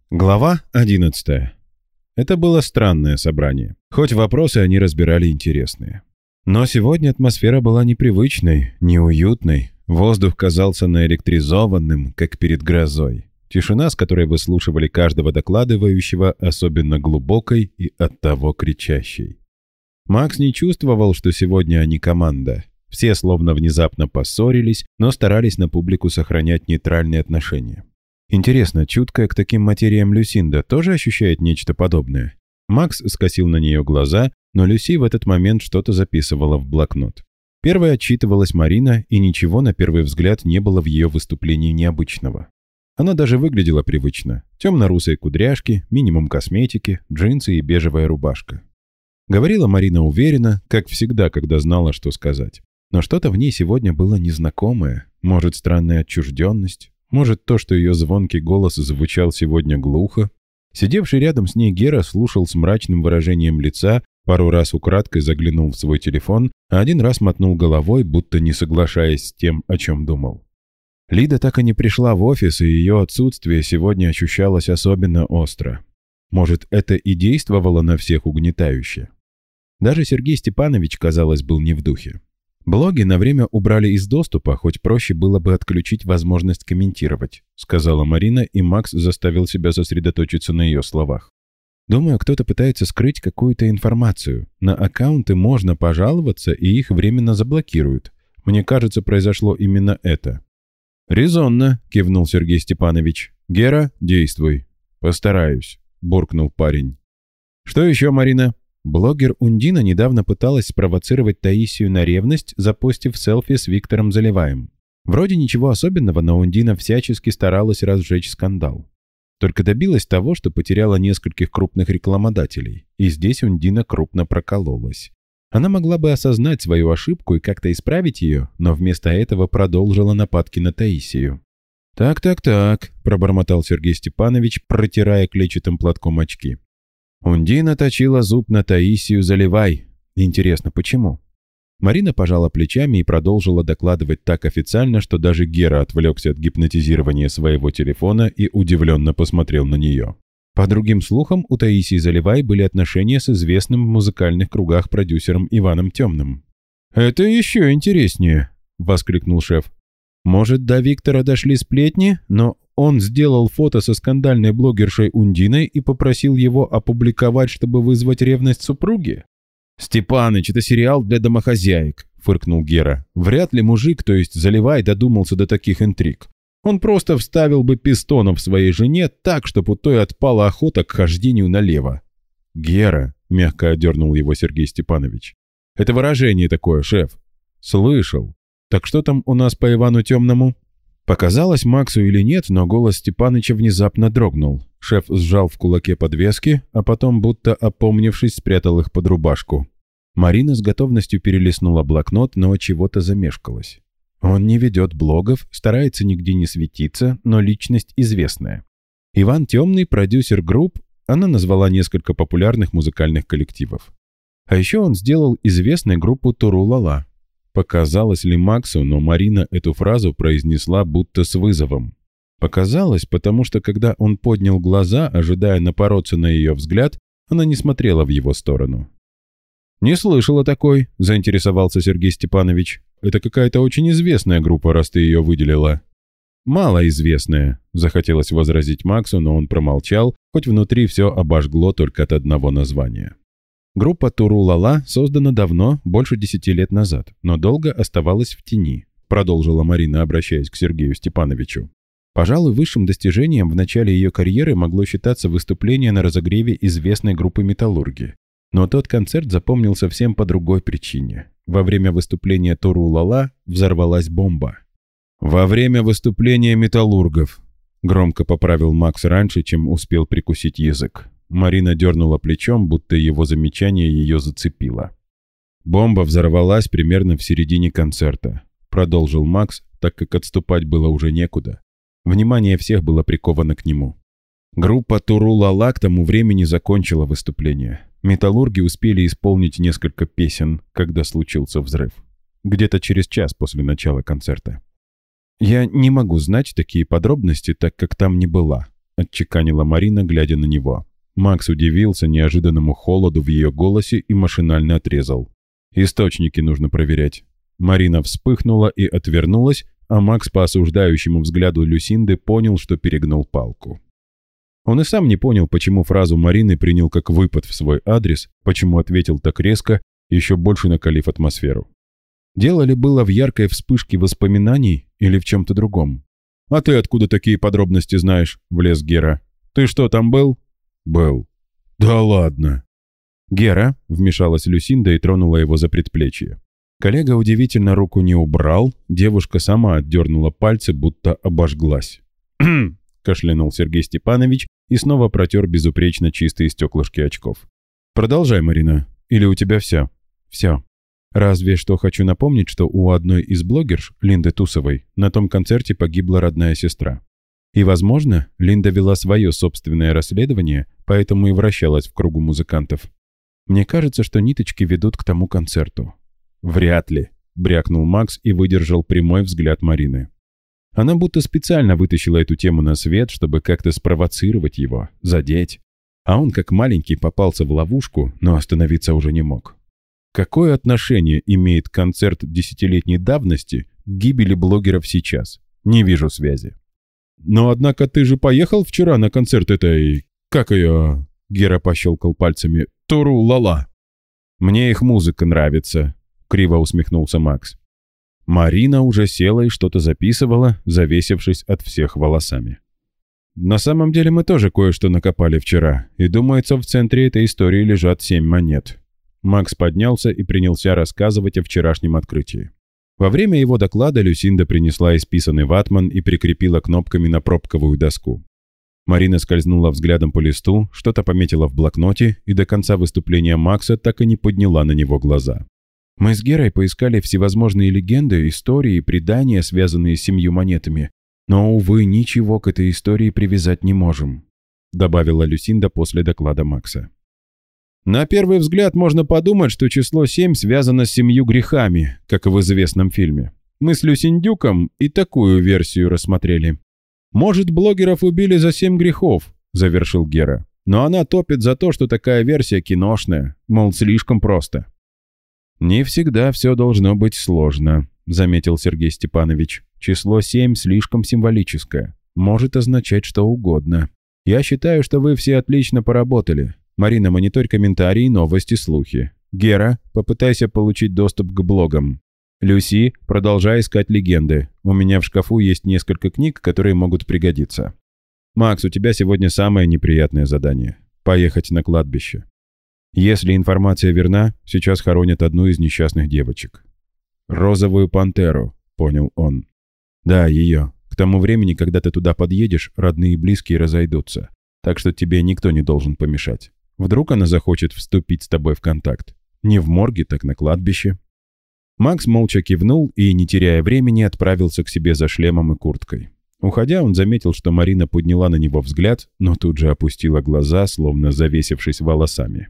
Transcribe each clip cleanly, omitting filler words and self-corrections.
Глава 11. Это было странное собрание, хоть вопросы они разбирали интересные. Но сегодня атмосфера была непривычной, неуютной, воздух казался наэлектризованным, как перед грозой. Тишина, с которой выслушивали каждого докладывающего, особенно глубокой и оттого кричащей. Макс не чувствовал, что сегодня они команда. Все словно внезапно поссорились, но старались на публику сохранять нейтральные отношения. Интересно, чуткая к таким материям Люсинда тоже ощущает нечто подобное? Макс скосил на нее глаза, но Люси в этот момент что-то записывала в блокнот. Первой отчитывалась Марина, и ничего на первый взгляд не было в ее выступлении необычного. Она даже выглядела привычно. Темно-русые кудряшки, минимум косметики, джинсы и бежевая рубашка. Говорила Марина уверенно, как всегда, когда знала, что сказать. Но что-то в ней сегодня было незнакомое. Может, странная отчужденность, может, то, что ее звонкий голос звучал сегодня глухо. Сидевший рядом с ней Гера слушал с мрачным выражением лица, пару раз украдкой заглянул в свой телефон, а один раз мотнул головой, будто не соглашаясь с тем, о чем думал. Лида так и не пришла в офис, и ее отсутствие сегодня ощущалось особенно остро. Может, это и действовало на всех угнетающе. Даже Сергей Степанович, казалось, был не в духе. «Блоги на время убрали из доступа, хоть проще было бы отключить возможность комментировать», сказала Марина, и Макс заставил себя сосредоточиться на ее словах. «Думаю, кто-то пытается скрыть какую-то информацию. На аккаунты можно пожаловаться, и их временно заблокируют. Мне кажется, произошло именно это». «Резонно», — кивнул Сергей Степанович. «Гера, действуй». «Постараюсь», — буркнул парень. «Что еще, Марина?» Блогер Ундина недавно пыталась спровоцировать Таисию на ревность, запостив селфи с Виктором Заливаем. Вроде ничего особенного, но Ундина всячески старалась разжечь скандал. Только добилась того, что потеряла нескольких крупных рекламодателей. И здесь Ундина крупно прокололась. Она могла бы осознать свою ошибку и как-то исправить ее, но вместо этого продолжила нападки на Таисию. «Так», — пробормотал Сергей Степанович, протирая клетчатым платком очки. Ундина точила зуб на Таисию Заливай. Интересно, почему? Марина пожала плечами и продолжила докладывать так официально, что даже Гера отвлекся от гипнотизирования своего телефона и удивленно посмотрел на нее. По другим слухам, у Таисии Заливай были отношения с известным в музыкальных кругах продюсером Иваном Темным. «Это еще интереснее», — воскликнул шеф. «Может, до Виктора дошли сплетни, но он сделал фото со скандальной блогершей Ундиной и попросил его опубликовать, чтобы вызвать ревность супруги?» «Степаныч, это сериал для домохозяек», — фыркнул Гера. «Вряд ли мужик, то есть Заливай, додумался до таких интриг. Он просто вставил бы пистонов своей жене так, чтобы у той отпала охота к хождению налево». «Гера», — мягко одернул его Сергей Степанович. «Это выражение такое, шеф». «Слышал. Так что там у нас по Ивану Темному?» Показалось Максу или нет, но голос Степаныча внезапно дрогнул. Шеф сжал в кулаке подвески, а потом, будто опомнившись, спрятал их под рубашку. Марина с готовностью перелистнула блокнот, но чего-то замешкалась. Он не ведет блогов, старается нигде не светиться, но личность известная. Иван Темный, продюсер групп, она назвала несколько популярных музыкальных коллективов. А еще он сделал известной группу Туру-Ла-Ла. Показалось ли Максу, но Марина эту фразу произнесла будто с вызовом. Показалось, потому что когда он поднял глаза, ожидая напороться на ее взгляд, она не смотрела в его сторону. «Не слышала такой», — заинтересовался Сергей Степанович. «Это какая-то очень известная группа, раз ты ее выделила». «Малоизвестная», — захотелось возразить Максу, но он промолчал, хоть внутри все обожгло только от одного названия. Группа Туру-Ла-Ла создана давно, больше 10 лет назад, но долго оставалась в тени, продолжила Марина, обращаясь к Сергею Степановичу. Пожалуй, высшим достижением в начале ее карьеры могло считаться выступление на разогреве известной группы «Металлурги». Но тот концерт запомнил совсем по другой причине. Во время выступления Туру-Ла-Ла взорвалась бомба. «Во время выступления металлургов», — громко поправил Макс раньше, чем успел прикусить язык. Марина дернула плечом, будто его замечание ее зацепило. «Бомба взорвалась примерно в середине концерта», — продолжил Макс, так как отступать было уже некуда. Внимание всех было приковано к нему. Группа Туру-Ла-Ла к тому времени закончила выступление. Металлурги успели исполнить несколько песен, когда случился взрыв. Где-то через час после начала концерта. «Я не могу знать такие подробности, так как там не была», — отчеканила Марина, глядя на него. Макс удивился неожиданному холоду в ее голосе и машинально отрезал. «Источники нужно проверять». Марина вспыхнула и отвернулась, а Макс по осуждающему взгляду Люсинды понял, что перегнул палку. Он и сам не понял, почему фразу Марины принял как выпад в свой адрес, почему ответил так резко, еще больше накалив атмосферу. Дело ли было в яркой вспышке воспоминаний или в чем-то другом? «А ты откуда такие подробности знаешь?» — влез Гера. «Ты что, там был?» «Был». «Да ладно». «Гера», — вмешалась Люсинда и тронула его за предплечье. Коллега удивительно руку не убрал, девушка сама отдернула пальцы, будто обожглась. «Кхм», — кашлянул Сергей Степанович и снова протер безупречно чистые стеклышки очков. «Продолжай, Марина. Или у тебя все?» «Все. Разве что хочу напомнить, что у одной из блогерш, Линды Тусовой, на том концерте погибла родная сестра. И, возможно, Линда вела свое собственное расследование, поэтому и вращалась в кругу музыкантов. Мне кажется, что ниточки ведут к тому концерту». «Вряд ли», — брякнул Макс и выдержал прямой взгляд Марины. Она будто специально вытащила эту тему на свет, чтобы как-то спровоцировать его, задеть. А он, как маленький, попался в ловушку, но остановиться уже не мог. Какое отношение имеет концерт десятилетней давности к гибели блогеров сейчас? Не вижу связи. «Но однако ты же поехал вчера на концерт этой... Как ее?» Гера пощелкал пальцами. «Туру-ла-ла». «Мне их музыка нравится», — криво усмехнулся Макс. Марина уже села и что-то записывала, завесившись от всех волосами. «На самом деле мы тоже кое-что накопали вчера, и, думается, в центре этой истории лежат 7 монет». Макс поднялся и принялся рассказывать о вчерашнем открытии. Во время его доклада Люсинда принесла исписанный ватман и прикрепила кнопками на пробковую доску. Марина скользнула взглядом по листу, что-то пометила в блокноте и до конца выступления Макса так и не подняла на него глаза. «Мы с Герой поискали всевозможные легенды, истории и предания, связанные с 7 монетами, но, увы, ничего к этой истории привязать не можем», добавила Люсинда после доклада Макса. «На первый взгляд можно подумать, что число 7 связано с 7 грехами, как в известном фильме. Мы с Люсиндюком и такую версию рассмотрели. Может, блогеров убили за 7 грехов», завершил Гера. «Но она топит за то, что такая версия киношная, мол, слишком просто». «Не всегда все должно быть сложно», — заметил Сергей Степанович. «Число 7 слишком символическое. Может означать что угодно. Я считаю, что вы все отлично поработали. Марина, мониторь комментарии, новости, слухи. Гера, попытайся получить доступ к блогам. Люси, продолжай искать легенды. У меня в шкафу есть несколько книг, которые могут пригодиться. Макс, у тебя сегодня самое неприятное задание. Поехать на кладбище. Если информация верна, сейчас хоронят одну из несчастных девочек. «Розовую пантеру», — понял он. «Да, ее. К тому времени, когда ты туда подъедешь, родные и близкие разойдутся. Так что тебе никто не должен помешать. Вдруг она захочет вступить с тобой в контакт. Не в морге, так на кладбище». Макс молча кивнул и, не теряя времени, отправился к себе за шлемом и курткой. Уходя, он заметил, что Марина подняла на него взгляд, но тут же опустила глаза, словно завесившись волосами.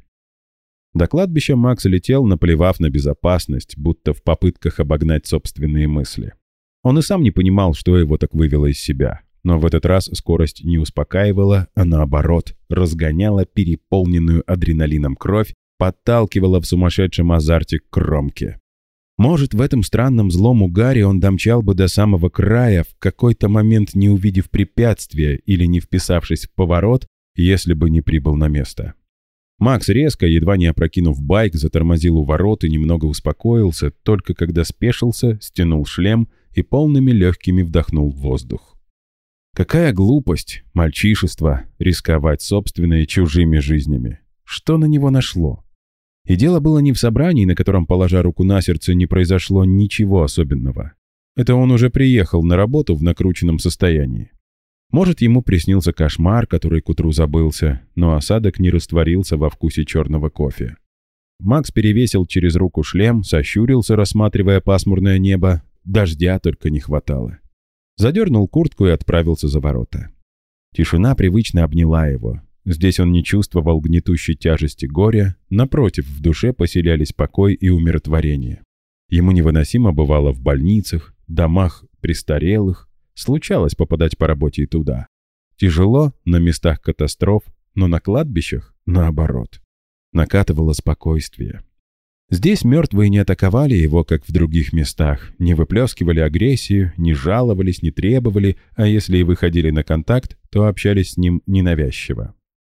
До кладбища Макс летел, наплевав на безопасность, будто в попытках обогнать собственные мысли. Он и сам не понимал, что его так вывело из себя. Но в этот раз скорость не успокаивала, а наоборот, разгоняла переполненную адреналином кровь, подталкивала в сумасшедшем азарте к кромке. Может, в этом странном злом угаре он домчал бы до самого края, в какой-то момент не увидев препятствия или не вписавшись в поворот, если бы не прибыл на место. Макс резко, едва не опрокинув байк, затормозил у ворот и немного успокоился, только когда спешился, стянул шлем и полными легкими вдохнул воздух. Какая глупость, мальчишество, рисковать собственной и чужими жизнями. Что на него нашло? И дело было не в собрании, на котором, положа руку на сердце, не произошло ничего особенного. Это он уже приехал на работу в накрученном состоянии. Может, ему приснился кошмар, который к утру забылся, но осадок не растворился во вкусе черного кофе. Макс перевесил через руку шлем, сощурился, рассматривая пасмурное небо. Дождя только не хватало. Задернул куртку и отправился за ворота. Тишина привычно обняла его. Здесь он не чувствовал гнетущей тяжести горя, напротив, в душе поселялись покой и умиротворение. Ему невыносимо бывало в больницах, домах престарелых, случалось попадать по работе и туда. Тяжело на местах катастроф, но на кладбищах, наоборот, накатывало спокойствие. Здесь мертвые не атаковали его, как в других местах, не выплескивали агрессию, не жаловались, не требовали, а если и выходили на контакт, то общались с ним ненавязчиво.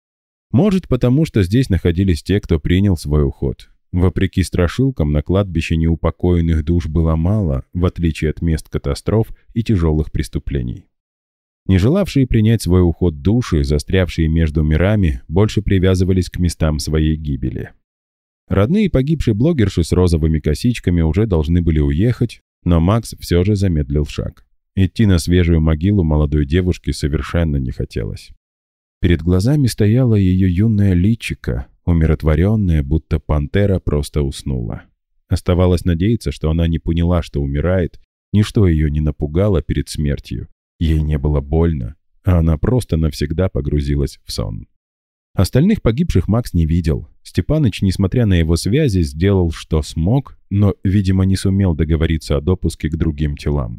Может, потому что здесь находились те, кто принял свой уход. Вопреки страшилкам, на кладбище неупокоенных душ было мало, в отличие от мест катастроф и тяжелых преступлений. Не желавшие принять свой уход души, застрявшие между мирами, больше привязывались к местам своей гибели. Родные погибшей блогерши с розовыми косичками уже должны были уехать, но Макс все же замедлил шаг. Идти на свежую могилу молодой девушки совершенно не хотелось. Перед глазами стояла ее юная личико, умиротворенная, будто пантера просто уснула. Оставалось надеяться, что она не поняла, что умирает, ничто ее не напугало перед смертью. Ей не было больно, а она просто навсегда погрузилась в сон. Остальных погибших Макс не видел. Степаныч, несмотря на его связи, сделал, что смог, но, видимо, не сумел договориться о допуске к другим телам.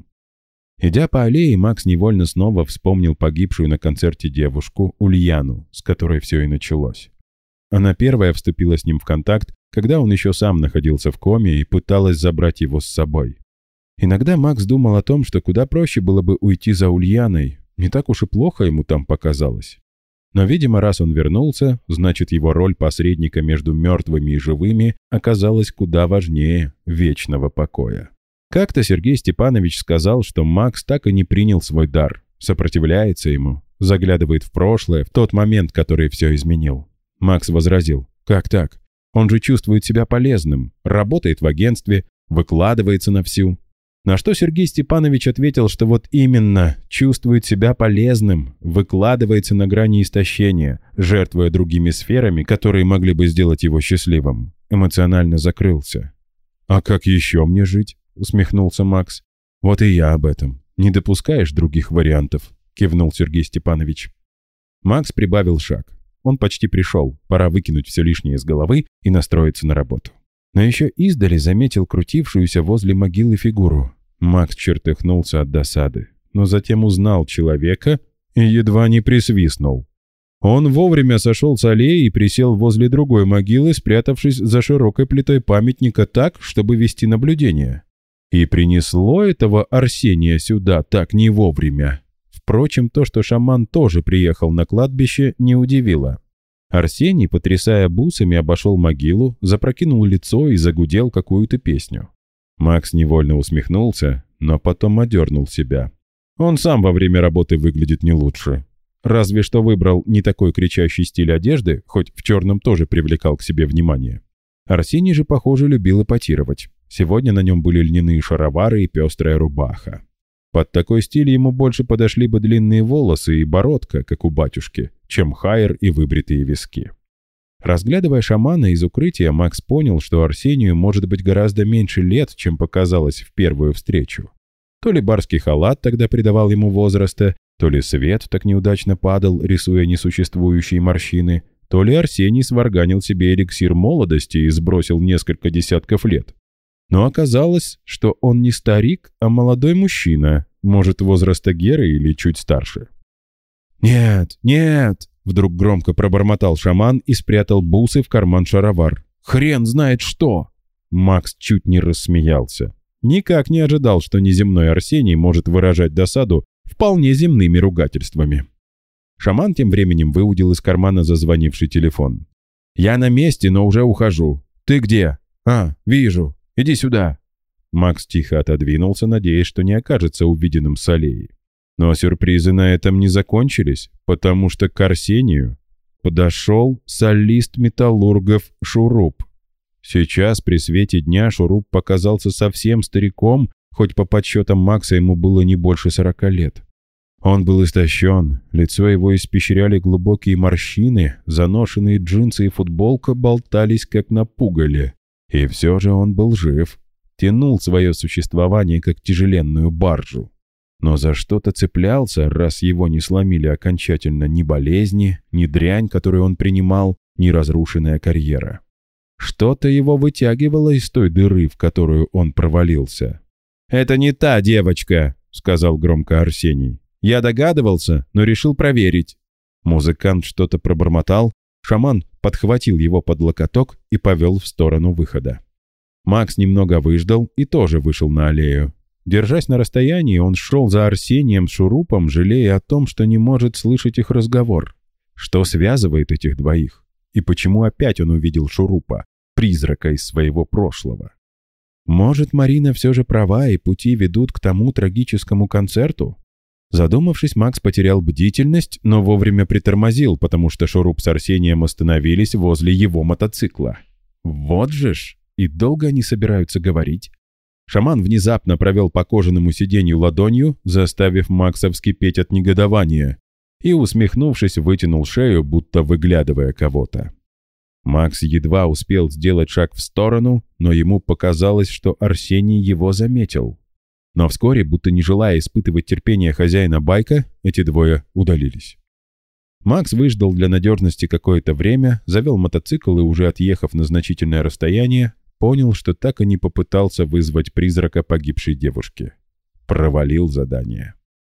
Идя по аллее, Макс невольно снова вспомнил погибшую на концерте девушку Ульяну, с которой все и началось. Она первая вступила с ним в контакт, когда он еще сам находился в коме и пыталась забрать его с собой. Иногда Макс думал о том, что куда проще было бы уйти за Ульяной, не так уж и плохо ему там показалось. Но, видимо, раз он вернулся, значит, его роль посредника между мертвыми и живыми оказалась куда важнее вечного покоя. Как-то Сергей Степанович сказал, что Макс так и не принял свой дар, сопротивляется ему, заглядывает в прошлое, в тот момент, который все изменил. Макс возразил: «Как так? Он же чувствует себя полезным, работает в агентстве, выкладывается на всю». На что Сергей Степанович ответил, что вот именно чувствует себя полезным, выкладывается на грани истощения, жертвуя другими сферами, которые могли бы сделать его счастливым. Эмоционально закрылся. «А как еще мне жить?» — усмехнулся Макс. «Вот и я об этом. Не допускаешь других вариантов?» — кивнул Сергей Степанович. Макс прибавил шаг. Он почти пришел, пора выкинуть все лишнее из головы и настроиться на работу. Но еще издали заметил крутившуюся возле могилы фигуру. Макс чертыхнулся от досады, но затем узнал человека и едва не присвистнул. Он вовремя сошел с аллеи и присел возле другой могилы, спрятавшись за широкой плитой памятника так, чтобы вести наблюдение. И принесло этого Арсения сюда так не вовремя. Впрочем, то, что шаман тоже приехал на кладбище, не удивило. Арсений, потрясая бусами, обошел могилу, запрокинул лицо и загудел какую-то песню. Макс невольно усмехнулся, но потом одернул себя. Он сам во время работы выглядит не лучше. Разве что выбрал не такой кричащий стиль одежды, хоть в черном тоже привлекал к себе внимание. Арсений же, похоже, любил эпатировать. Сегодня на нем были льняные шаровары и пестрая рубаха. Под такой стиль ему больше подошли бы длинные волосы и бородка, как у батюшки, чем хайр и выбритые виски. Разглядывая шамана из укрытия, Макс понял, что Арсению может быть гораздо меньше лет, чем показалось в первую встречу. То ли барский халат тогда придавал ему возраста, то ли свет так неудачно падал, рисуя несуществующие морщины, то ли Арсений сварганил себе эликсир молодости и сбросил несколько десятков лет. Но оказалось, что он не старик, а молодой мужчина, может, возраста Геры или чуть старше. «Нет, нет!» — вдруг громко пробормотал шаман и спрятал бусы в карман шаровар. «Хрен знает что!» Макс чуть не рассмеялся. Никак не ожидал, что неземной Арсений может выражать досаду вполне земными ругательствами. Шаман тем временем выудил из кармана зазвонивший телефон. «Я на месте, но уже ухожу. Ты где?» «А, вижу. Иди сюда!» Макс тихо отодвинулся, надеясь, что не окажется увиденным с аллеи. Но сюрпризы на этом не закончились, потому что к Арсению подошел солист металлургов Шуруп. Сейчас при свете дня Шуруп показался совсем стариком, хоть по подсчетам Макса ему было не больше 40 лет. Он был истощен, лицо его испещряли глубокие морщины, заношенные джинсы и футболка болтались как на пугале. И все же он был жив, тянул свое существование как тяжеленную баржу. Но за что-то цеплялся, раз его не сломили окончательно ни болезни, ни дрянь, которую он принимал, ни разрушенная карьера. Что-то его вытягивало из той дыры, в которую он провалился. «Это не та девочка», — сказал громко Арсений. Я догадывался, но решил проверить». Музыкант что-то пробормотал. Шаман подхватил его под локоток и повел в сторону выхода. Макс немного выждал и тоже вышел на аллею. Держась на расстоянии, он шел за Арсением с Шурупом, жалея о том, что не может слышать их разговор. Что связывает этих двоих? И почему опять он увидел Шурупа, призрака из своего прошлого? Может, Марина все же права, и пути ведут к тому трагическому концерту? Задумавшись, Макс потерял бдительность, но вовремя притормозил, потому что Шуруп с Арсением остановились возле его мотоцикла. Вот же ж! И долго они собираются говорить? Шаман внезапно провел по кожаному сиденью ладонью, заставив Макса вскипеть от негодования, и, усмехнувшись, вытянул шею, будто выглядывая кого-то. Макс едва успел сделать шаг в сторону, но ему показалось, что Арсений его заметил. Но вскоре, будто не желая испытывать терпение хозяина байка, эти двое удалились. Макс выждал для надежности какое-то время, завел мотоцикл и, уже отъехав на значительное расстояние, понял, что так и не попытался вызвать призрака погибшей девушки. Провалил задание.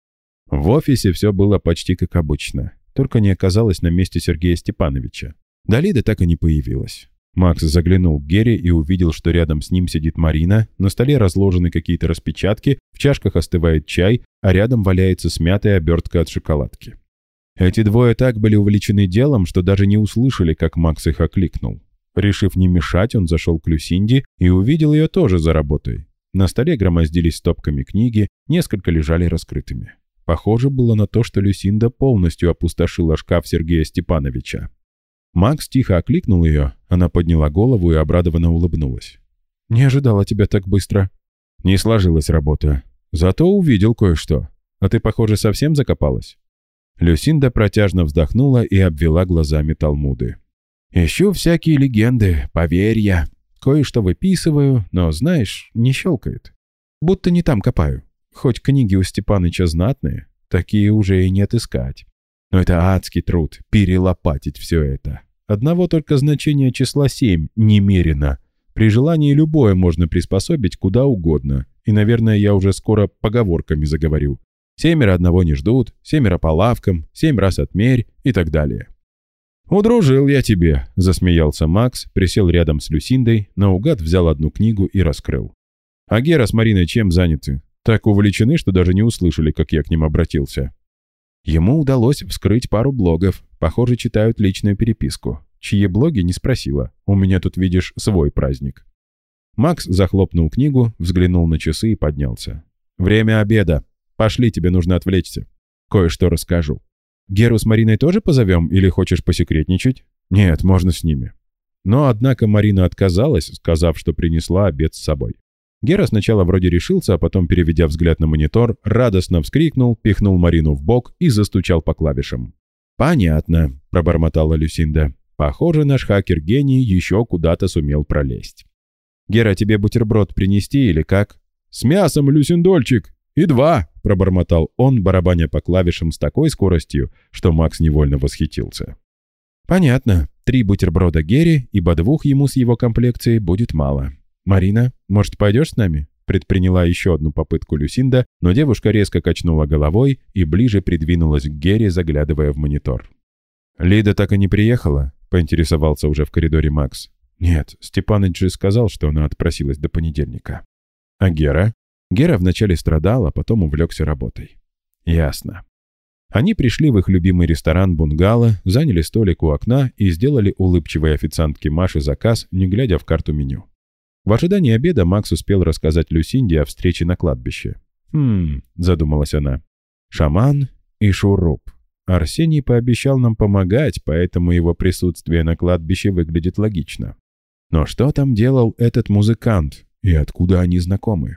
В офисе все было почти как обычно, только не оказалось на месте Сергея Степановича. Далида так и не появилась. Макс заглянул к Гере и увидел, что рядом с ним сидит Марина, на столе разложены какие-то распечатки, в чашках остывает чай, а рядом валяется смятая обертка от шоколадки. Эти двое так были увлечены делом, что даже не услышали, как Макс их окликнул. Решив не мешать, он зашел к Люсинде и увидел ее тоже за работой. На столе громоздились стопками книги, несколько лежали раскрытыми. Похоже было на то, что Люсинда полностью опустошила шкаф Сергея Степановича. Макс тихо окликнул ее, она подняла голову и обрадованно улыбнулась. «Не ожидала тебя так быстро». «Не сложилась работа. Зато увидел кое-что. А ты, похоже, совсем закопалась?» Люсинда протяжно вздохнула и обвела глазами талмуды. «Ищу всякие легенды, поверья. Кое-что выписываю, но, знаешь, не щелкает. Будто не там копаю. Хоть книги у Степаныча знатные, такие уже и не отыскать. Но это адский труд — перелопатить все это. Одного только значения числа 7 немерено. При желании любое можно приспособить куда угодно. И, наверное, я уже скоро поговорками заговорю. 7 одного не ждут, 7 по лавкам, 7 раз отмерь и так далее». «Удружил я тебе», — засмеялся Макс, присел рядом с Люсиндой, наугад взял одну книгу и раскрыл. «А Гера с Мариной чем заняты? Так увлечены, что даже не услышали, как я к ним обратился». Ему удалось вскрыть пару блогов, похоже, читают личную переписку. Чьи блоги, не спросила. У меня тут, видишь, свой праздник. Макс захлопнул книгу, взглянул на часы и поднялся. «Время обеда. Пошли, тебе нужно отвлечься. Кое-что расскажу». «Геру с Мариной тоже позовем или хочешь посекретничать?» «Нет, можно с ними». Но, однако, Марина отказалась, сказав, что принесла обед с собой. Гера сначала вроде решился, а потом, переведя взгляд на монитор, радостно вскрикнул, пихнул Марину в бок и застучал по клавишам. «Понятно», — пробормотала Люсинда. «Похоже, наш хакер-гений еще куда-то сумел пролезть». «Гера, тебе бутерброд принести или как?» «С мясом, Люсиндольчик! И 2!» — пробормотал он, барабаня по клавишам с такой скоростью, что Макс невольно восхитился. «Понятно. 3 бутерброда Гере, ибо 2 ему с его комплекцией будет мало. Марина, может, пойдешь с нами?» Предприняла еще одну попытку Люсинда, но девушка резко качнула головой и ближе придвинулась к Гере, заглядывая в монитор. «Лида так и не приехала?» — поинтересовался уже в коридоре Макс. «Нет, Степаныч же сказал, что она отпросилась до понедельника». «А Гера?» Гера вначале страдал, а потом увлекся работой. «Ясно». Они пришли в их любимый ресторан «Бунгало», заняли столик у окна и сделали улыбчивой официантке Маше заказ, не глядя в карту меню. В ожидании обеда Макс успел рассказать Люсинде о встрече на кладбище. Задумалась она. «Шаман и Шуруп. Арсений пообещал нам помогать, поэтому его присутствие на кладбище выглядит логично. Но что там делал этот музыкант и откуда они знакомы?»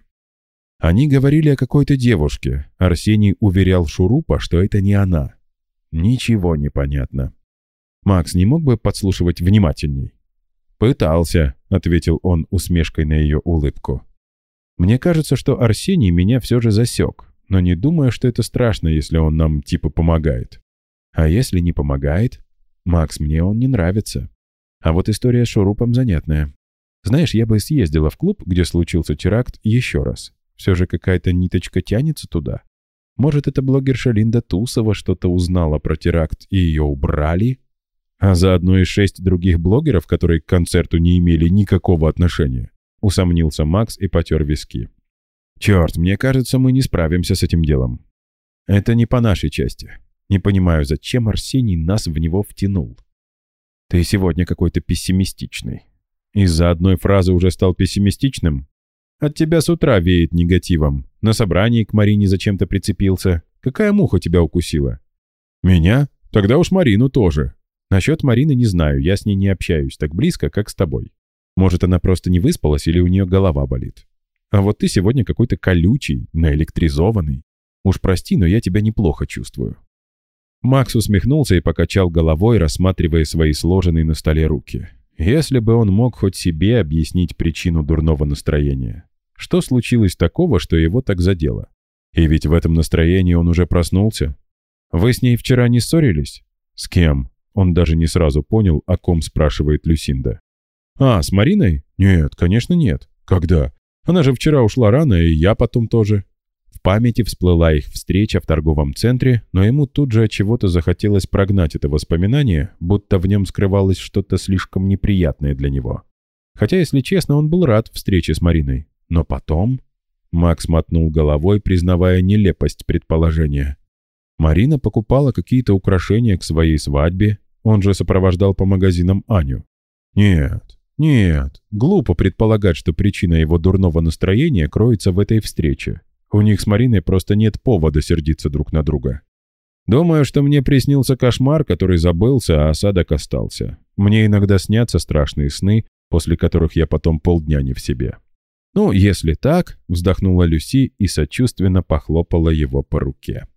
Они говорили о какой-то девушке. Арсений уверял Шурупа, что это не она. Ничего не понятно. Макс не мог бы подслушивать внимательней? «Пытался», — ответил он усмешкой на ее улыбку. «Мне кажется, что Арсений меня все же засек, но не думаю, что это страшно, если он нам типа помогает. А если не помогает? Макс, мне он не нравится. А вот история с Шурупом занятная. Знаешь, я бы съездила в клуб, где случился теракт, еще раз. Все же какая-то ниточка тянется туда. Может, эта блогерша Линда Тусова что-то узнала про теракт и ее убрали? А заодно и 6 других блогеров, которые к концерту не имели никакого отношения. Усомнился Макс и потер виски. Черт, мне кажется, мы не справимся с этим делом. Это не по нашей части. Не понимаю, зачем Арсений нас в него втянул. Ты сегодня какой-то пессимистичный. Из-за одной фразы уже стал пессимистичным? От тебя с утра веет негативом. На собрании к Марине зачем-то прицепился. Какая муха тебя укусила? Меня? Тогда уж Марину тоже. Насчет Марины не знаю, я с ней не общаюсь так близко, как с тобой. Может, она просто не выспалась или у нее голова болит. А вот ты сегодня какой-то колючий, наэлектризованный. Уж прости, но я тебя неплохо чувствую». Макс усмехнулся и покачал головой, рассматривая свои сложенные на столе руки. Если бы он мог хоть себе объяснить причину дурного настроения. Что случилось такого, что его так задело? И ведь в этом настроении он уже проснулся. «Вы с ней вчера не ссорились?» «С кем?» Он даже не сразу понял, о ком спрашивает Люсинда. «А, с Мариной? Нет, конечно, нет. Когда? Она же вчера ушла рано, и я потом тоже». В памяти всплыла их встреча в торговом центре, но ему тут же от чего-то захотелось прогнать это воспоминание, будто в нем скрывалось что-то слишком неприятное для него. Хотя, если честно, он был рад встрече с Мариной. Но потом... Макс мотнул головой, признавая нелепость предположения. Марина покупала какие-то украшения к своей свадьбе, он же сопровождал по магазинам Аню. Нет, глупо предполагать, что причина его дурного настроения кроется в этой встрече. У них с Мариной просто нет повода сердиться друг на друга. Думаю, что мне приснился кошмар, который забылся, а осадок остался. Мне иногда снятся страшные сны, после которых я потом полдня не в себе. «Ну, если так», — вздохнула Люси и сочувственно похлопала его по руке.